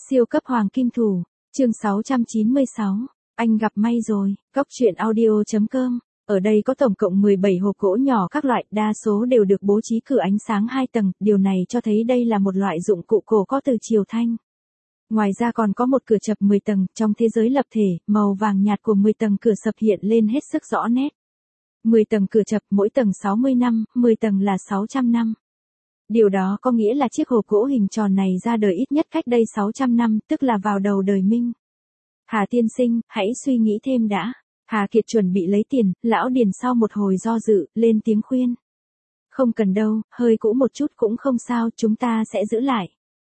Siêu cấp hoàng kim thủ, chương 696, anh gặp may rồi, góc truyện audio.com. Ở đây có tổng cộng 17 hộp gỗ nhỏ các loại, đa số đều được bố trí cửa ánh sáng 2 tầng, điều này cho thấy đây là một loại dụng cụ cổ có từ triều Thanh. Ngoài ra còn có một cửa chập 10 tầng, trong thế giới lập thể, màu vàng nhạt của 10 tầng cửa sập hiện lên hết sức rõ nét. 10 tầng cửa chập, mỗi tầng 60 năm, 10 tầng là 600 năm. Điều đó có nghĩa là chiếc hộp gỗ hình tròn này ra đời ít nhất cách đây 600 năm, tức là vào đầu đời Minh. Hà tiên sinh, hãy suy nghĩ thêm đã. Hà Kiệt chuẩn bị lấy tiền, lão Điền sau một hồi do dự, lên tiếng khuyên. Không cần đâu, hơi cũ một chút cũng không sao, chúng ta sẽ giữ lại.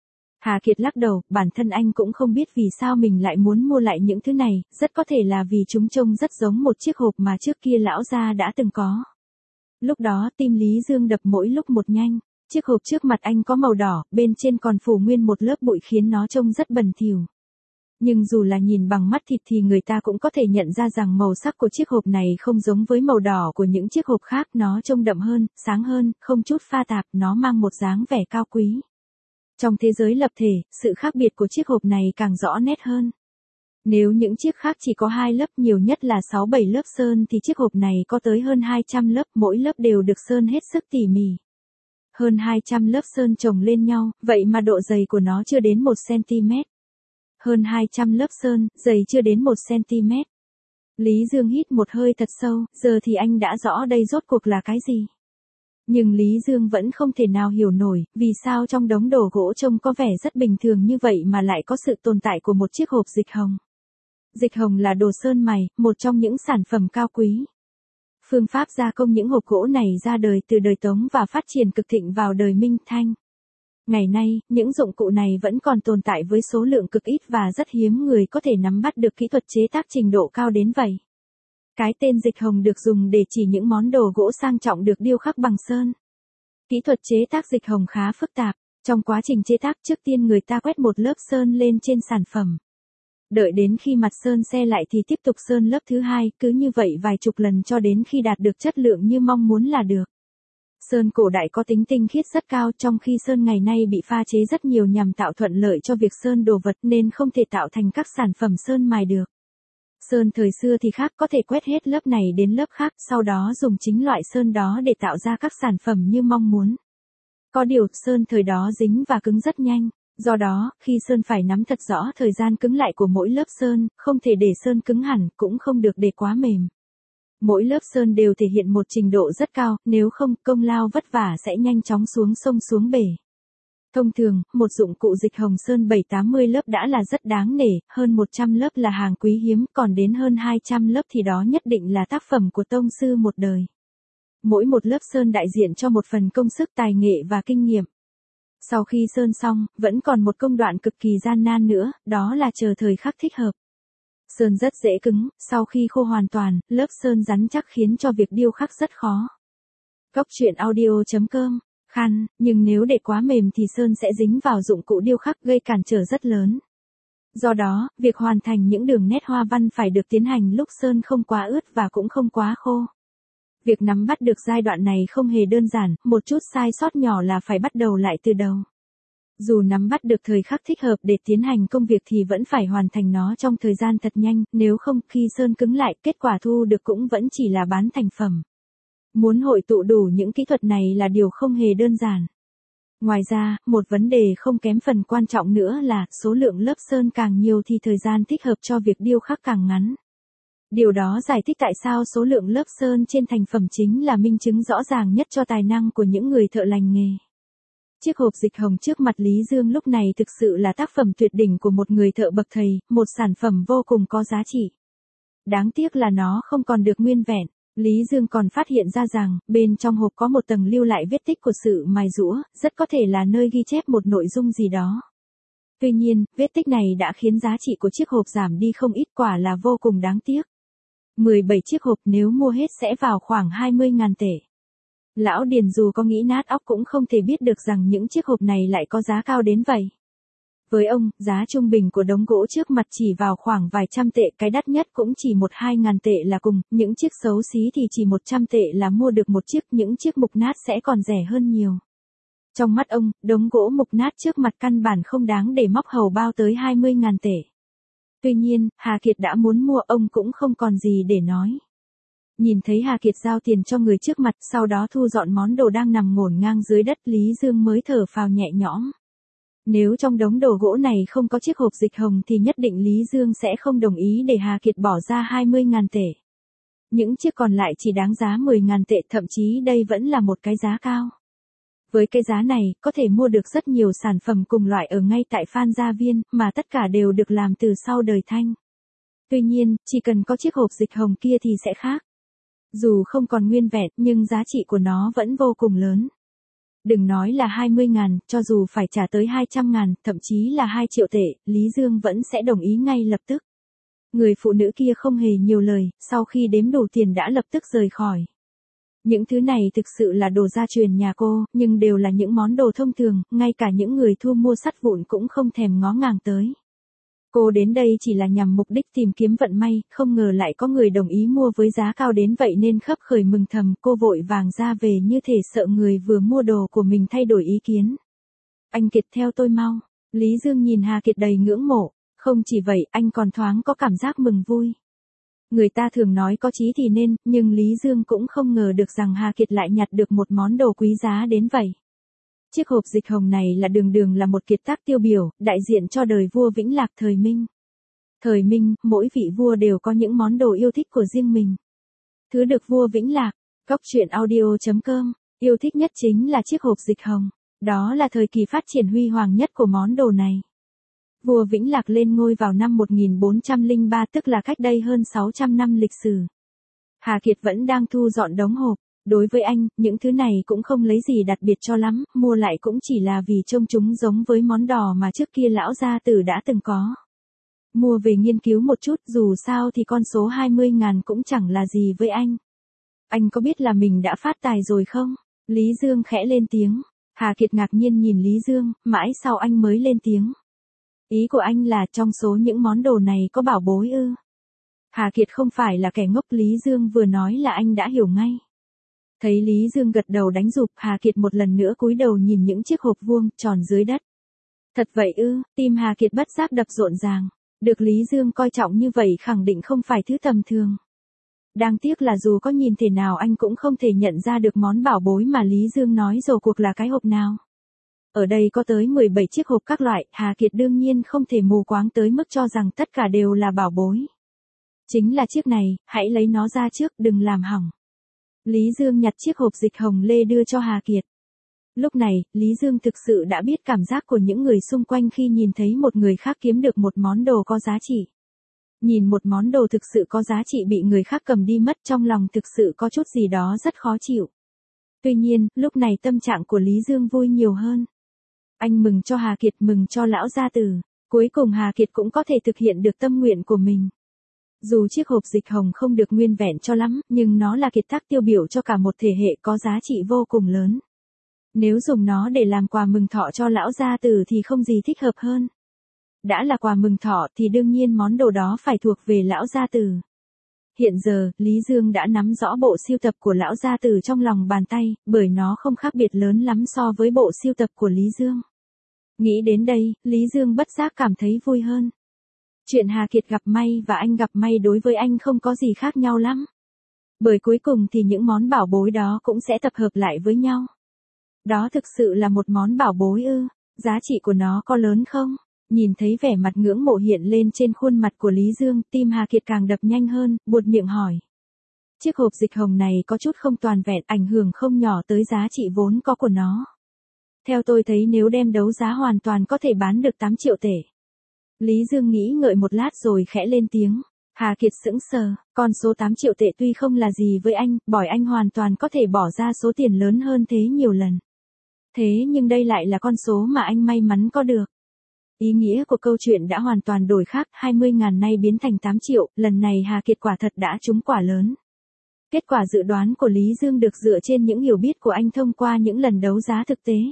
Hà Kiệt lắc đầu, bản thân anh cũng không biết vì sao mình lại muốn mua lại những thứ này, rất có thể là vì chúng trông rất giống một chiếc hộp mà trước kia lão gia đã từng có. Lúc đó tim Lý Dương đập mỗi lúc một nhanh. Chiếc hộp trước mặt anh có màu đỏ, bên trên còn phủ nguyên một lớp bụi khiến nó trông rất bẩn thỉu. Nhưng dù là nhìn bằng mắt thịt thì người ta cũng có thể nhận ra rằng màu sắc của chiếc hộp này không giống với màu đỏ của những chiếc hộp khác, nó trông đậm hơn, sáng hơn, không chút pha tạp, nó mang một dáng vẻ cao quý. Trong thế giới lập thể, sự khác biệt của chiếc hộp này càng rõ nét hơn. Nếu những chiếc khác chỉ có 2 lớp, nhiều nhất là 6-7 lớp sơn thì chiếc hộp này có tới hơn 200 lớp, mỗi lớp đều được sơn hết sức tỉ mỉ. Hơn 200 lớp sơn chồng lên nhau, vậy mà độ dày của nó chưa đến 1 cm. Hơn 200 lớp sơn, dày chưa đến 1 cm. Lý Dương hít một hơi thật sâu, giờ thì anh đã rõ đây rốt cuộc là cái gì. Nhưng Lý Dương vẫn không thể nào hiểu nổi, vì sao trong đống đồ gỗ trông có vẻ rất bình thường như vậy mà lại có sự tồn tại của một chiếc hộp dịch hồng. Dịch hồng là đồ sơn mài, một trong những sản phẩm cao quý. Phương pháp gia công những hộp gỗ này ra đời từ đời Tống và phát triển cực thịnh vào đời Minh Thanh. Ngày nay, những dụng cụ này vẫn còn tồn tại với số lượng cực ít và rất hiếm người có thể nắm bắt được kỹ thuật chế tác trình độ cao đến vậy. Cái tên dịch hồng được dùng để chỉ những món đồ gỗ sang trọng được điêu khắc bằng sơn. Kỹ thuật chế tác dịch hồng khá phức tạp. Trong quá trình chế tác, trước tiên người ta quét một lớp sơn lên trên sản phẩm. Đợi đến khi mặt sơn se lại thì tiếp tục sơn lớp thứ hai, cứ như vậy vài chục lần cho đến khi đạt được chất lượng như mong muốn là được. Sơn cổ đại có tính tinh khiết rất cao, trong khi sơn ngày nay bị pha chế rất nhiều nhằm tạo thuận lợi cho việc sơn đồ vật nên không thể tạo thành các sản phẩm sơn mài được. Sơn thời xưa thì khác, có thể quét hết lớp này đến lớp khác, sau đó dùng chính loại sơn đó để tạo ra các sản phẩm như mong muốn. Có điều, sơn thời đó dính và cứng rất nhanh. Do đó, khi sơn phải nắm thật rõ thời gian cứng lại của mỗi lớp sơn, không thể để sơn cứng hẳn, cũng không được để quá mềm. Mỗi lớp sơn đều thể hiện một trình độ rất cao, nếu không, công lao vất vả sẽ nhanh chóng xuống sông xuống bể. Thông thường, một dụng cụ dịch hồng sơn 7-80 lớp đã là rất đáng nể, hơn 100 lớp là hàng quý hiếm, còn đến hơn 200 lớp thì đó nhất định là tác phẩm của tông sư một đời. Mỗi một lớp sơn đại diện cho một phần công sức tài nghệ và kinh nghiệm. Sau khi sơn xong, vẫn còn một công đoạn cực kỳ gian nan nữa, đó là chờ thời khắc thích hợp. Sơn rất dễ cứng, sau khi khô hoàn toàn, lớp sơn rắn chắc khiến cho việc điêu khắc rất khó. Góc truyện audio.com, khăn, nhưng nếu để quá mềm thì sơn sẽ dính vào dụng cụ điêu khắc gây cản trở rất lớn. Do đó, việc hoàn thành những đường nét hoa văn phải được tiến hành lúc sơn không quá ướt và cũng không quá khô. Việc nắm bắt được giai đoạn này không hề đơn giản, một chút sai sót nhỏ là phải bắt đầu lại từ đầu. Dù nắm bắt được thời khắc thích hợp để tiến hành công việc thì vẫn phải hoàn thành nó trong thời gian thật nhanh, nếu không, khi sơn cứng lại, kết quả thu được cũng vẫn chỉ là bán thành phẩm. Muốn hội tụ đủ những kỹ thuật này là điều không hề đơn giản. Ngoài ra, một vấn đề không kém phần quan trọng nữa là số lượng lớp sơn càng nhiều thì thời gian thích hợp cho việc điêu khắc càng ngắn. Điều đó giải thích tại sao số lượng lớp sơn trên thành phẩm chính là minh chứng rõ ràng nhất cho tài năng của những người thợ lành nghề. Chiếc hộp dịch hồng trước mặt Lý Dương lúc này thực sự là tác phẩm tuyệt đỉnh của một người thợ bậc thầy, một sản phẩm vô cùng có giá trị. Đáng tiếc là nó không còn được nguyên vẹn. Lý Dương còn phát hiện ra rằng, bên trong hộp có một tầng lưu lại vết tích của sự mài rũa, rất có thể là nơi ghi chép một nội dung gì đó. Tuy nhiên, vết tích này đã khiến giá trị của chiếc hộp giảm đi không ít, quả là vô cùng đáng tiếc. 17 chiếc hộp nếu mua hết sẽ vào khoảng 20.000 tệ. Lão Điền dù có nghĩ nát óc cũng không thể biết được rằng những chiếc hộp này lại có giá cao đến vậy. Với ông, giá trung bình của đống gỗ trước mặt chỉ vào khoảng vài trăm tệ, cái đắt nhất cũng chỉ 1-2 ngàn tệ là cùng, những chiếc xấu xí thì chỉ 100 tệ là mua được một chiếc, những chiếc mục nát sẽ còn rẻ hơn nhiều. Trong mắt ông, đống gỗ mục nát trước mặt căn bản không đáng để móc hầu bao tới 20.000 tệ. Tuy nhiên, Hà Kiệt đã muốn mua, ông cũng không còn gì để nói. Nhìn thấy Hà Kiệt giao tiền cho người trước mặt, sau đó thu dọn món đồ đang nằm ngổn ngang dưới đất, Lý Dương mới thở phào nhẹ nhõm. Nếu trong đống đồ gỗ này không có chiếc hộp dịch hồng thì nhất định Lý Dương sẽ không đồng ý để Hà Kiệt bỏ ra 20.000 tệ. Những chiếc còn lại chỉ đáng giá 10.000 tệ, thậm chí đây vẫn là một cái giá cao. Với cái giá này, có thể mua được rất nhiều sản phẩm cùng loại ở ngay tại Phan Gia Viên, mà tất cả đều được làm từ sau đời Thanh. Tuy nhiên, chỉ cần có chiếc hộp dịch hồng kia thì sẽ khác. Dù không còn nguyên vẹn, nhưng giá trị của nó vẫn vô cùng lớn. Đừng nói là 20.000, cho dù phải trả tới 200.000, thậm chí là 2 triệu tệ, Lý Dương vẫn sẽ đồng ý ngay lập tức. Người phụ nữ kia không hề nhiều lời, sau khi đếm đủ tiền đã lập tức rời khỏi. Những thứ này thực sự là đồ gia truyền nhà cô, nhưng đều là những món đồ thông thường, ngay cả những người thu mua sắt vụn cũng không thèm ngó ngàng tới. Cô đến đây chỉ là nhằm mục đích tìm kiếm vận may, không ngờ lại có người đồng ý mua với giá cao đến vậy nên khấp khởi mừng thầm, cô vội vàng ra về như thể sợ người vừa mua đồ của mình thay đổi ý kiến. Anh Kiệt theo tôi mau. Lý Dương nhìn Hà Kiệt đầy ngưỡng mộ, không chỉ vậy anh còn thoáng có cảm giác mừng vui. Người ta thường nói có chí thì nên, nhưng Lý Dương cũng không ngờ được rằng Hà Kiệt lại nhặt được một món đồ quý giá đến vậy. Chiếc hộp dịch hồng này là đường đường là một kiệt tác tiêu biểu, đại diện cho đời vua Vĩnh Lạc thời Minh. Thời Minh, mỗi vị vua đều có những món đồ yêu thích của riêng mình. Thứ được vua Vĩnh Lạc, Góc Truyện Audio.com, yêu thích nhất chính là chiếc hộp dịch hồng. Đó là thời kỳ phát triển huy hoàng nhất của món đồ này. Vua Vĩnh Lạc lên ngôi vào năm 1403, tức là cách đây hơn 600 năm lịch sử. Hà Kiệt vẫn đang thu dọn đống hộp. Đối với anh, những thứ này cũng không lấy gì đặc biệt cho lắm, mua lại cũng chỉ là vì trông chúng giống với món đò mà trước kia lão gia tử đã từng có. Mua về nghiên cứu một chút, dù sao thì con số 20.000 cũng chẳng là gì với anh. Anh có biết là mình đã phát tài rồi không? Lý Dương khẽ lên tiếng. Hà Kiệt ngạc nhiên nhìn Lý Dương, mãi sau anh mới lên tiếng. Ý của anh là trong số những món đồ này có bảo bối ư? Hà Kiệt không phải là kẻ ngốc, Lý Dương vừa nói là anh đã hiểu ngay. Thấy Lý Dương gật đầu đánh giục, Hà Kiệt một lần nữa cúi đầu nhìn những chiếc hộp vuông, tròn dưới đất. Thật vậy ư? Tim Hà Kiệt bất giác đập rộn ràng. Được Lý Dương coi trọng như vậy khẳng định không phải thứ tầm thường. Đáng tiếc là dù có nhìn thế nào anh cũng không thể nhận ra được món bảo bối mà Lý Dương nói rốt cuộc là cái hộp nào. Ở đây có tới 17 chiếc hộp các loại, Hà Kiệt đương nhiên không thể mù quáng tới mức cho rằng tất cả đều là bảo bối. Chính là chiếc này, hãy lấy nó ra trước, đừng làm hỏng. Lý Dương nhặt chiếc hộp dịch hồng lê đưa cho Hà Kiệt. Lúc này, Lý Dương thực sự đã biết cảm giác của những người xung quanh khi nhìn thấy một người khác kiếm được một món đồ có giá trị. Nhìn một món đồ thực sự có giá trị bị người khác cầm đi mất, trong lòng thực sự có chút gì đó rất khó chịu. Tuy nhiên, lúc này tâm trạng của Lý Dương vui nhiều hơn. Anh mừng cho Hà Kiệt, mừng cho lão gia tử. Cuối cùng Hà Kiệt cũng có thể thực hiện được tâm nguyện của mình. Dù chiếc hộp dịch hồng không được nguyên vẹn cho lắm, nhưng nó là kiệt tác tiêu biểu cho cả một thể hệ có giá trị vô cùng lớn. Nếu dùng nó để làm quà mừng thọ cho lão gia tử thì không gì thích hợp hơn. Đã là quà mừng thọ thì đương nhiên món đồ đó phải thuộc về lão gia tử. Hiện giờ, Lý Dương đã nắm rõ bộ sưu tập của lão gia tử trong lòng bàn tay, bởi nó không khác biệt lớn lắm so với bộ sưu tập của Lý Dương. Nghĩ đến đây, Lý Dương bất giác cảm thấy vui hơn. Chuyện Hà Kiệt gặp may và anh gặp may đối với anh không có gì khác nhau lắm. Bởi cuối cùng thì những món bảo bối đó cũng sẽ tập hợp lại với nhau. Đó thực sự là một món bảo bối ư? Giá trị của nó có lớn không? Nhìn thấy vẻ mặt ngưỡng mộ hiện lên trên khuôn mặt của Lý Dương, tim Hà Kiệt càng đập nhanh hơn, buột miệng hỏi. Chiếc hộp dịch hồng này có chút không toàn vẹn, ảnh hưởng không nhỏ tới giá trị vốn có của nó. Theo tôi thấy nếu đem đấu giá hoàn toàn có thể bán được 8 triệu tệ. Lý Dương nghĩ ngợi một lát rồi khẽ lên tiếng. Hà Kiệt sững sờ, con số 8 triệu tệ tuy không là gì với anh, bởi anh hoàn toàn có thể bỏ ra số tiền lớn hơn thế nhiều lần. Thế nhưng đây lại là con số mà anh may mắn có được. Ý nghĩa của câu chuyện đã hoàn toàn đổi khác, 20.000 nay biến thành 8 triệu, lần này Hà Kiệt quả thật đã trúng quả lớn. Kết quả dự đoán của Lý Dương được dựa trên những hiểu biết của anh thông qua những lần đấu giá thực tế.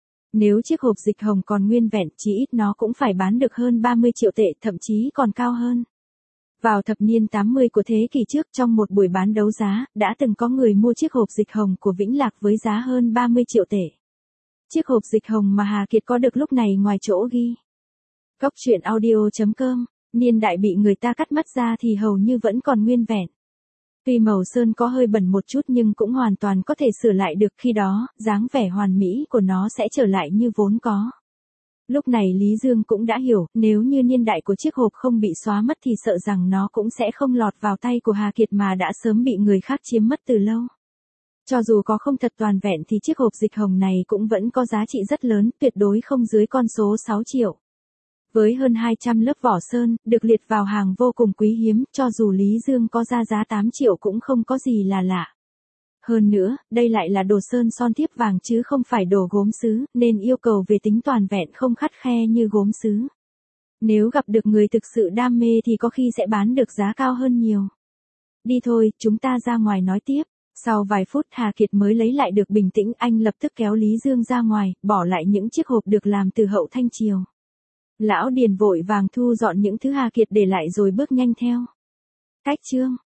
Nếu chiếc hộp dịch hồng còn nguyên vẹn, chí ít nó cũng phải bán được hơn 30 triệu tệ, thậm chí còn cao hơn. Vào thập niên 80 của thế kỷ trước, trong một buổi bán đấu giá, đã từng có người mua chiếc hộp dịch hồng của Vĩnh Lạc với giá hơn 30 triệu tệ. Chiếc hộp dịch hồng mà Hà Kiệt có được lúc này ngoài chỗ ghi. Góc truyện audio.com, niên đại bị người ta cắt mất ra thì hầu như vẫn còn nguyên vẹn. Tuy màu sơn có hơi bẩn một chút nhưng cũng hoàn toàn có thể sửa lại được, khi đó, dáng vẻ hoàn mỹ của nó sẽ trở lại như vốn có. Lúc này Lý Dương cũng đã hiểu, nếu như niên đại của chiếc hộp không bị xóa mất thì sợ rằng nó cũng sẽ không lọt vào tay của Hà Kiệt mà đã sớm bị người khác chiếm mất từ lâu. Cho dù có không thật toàn vẹn thì chiếc hộp dịch hồng này cũng vẫn có giá trị rất lớn, tuyệt đối không dưới con số 6 triệu. Với hơn 200 lớp vỏ sơn, được liệt vào hàng vô cùng quý hiếm, cho dù Lý Dương có ra giá 8 triệu cũng không có gì là lạ. Hơn nữa, đây lại là đồ sơn son thiếp vàng chứ không phải đồ gốm sứ, nên yêu cầu về tính toàn vẹn không khắt khe như gốm sứ. Nếu gặp được người thực sự đam mê thì có khi sẽ bán được giá cao hơn nhiều. Đi thôi, chúng ta ra ngoài nói tiếp. Sau vài phút Hà Kiệt mới lấy lại được bình tĩnh, anh lập tức kéo Lý Dương ra ngoài, bỏ lại những chiếc hộp được làm từ hậu Thanh Triều. Lão Điền vội vàng thu dọn những thứ Hà Kiệt để lại rồi bước nhanh theo. Cách chương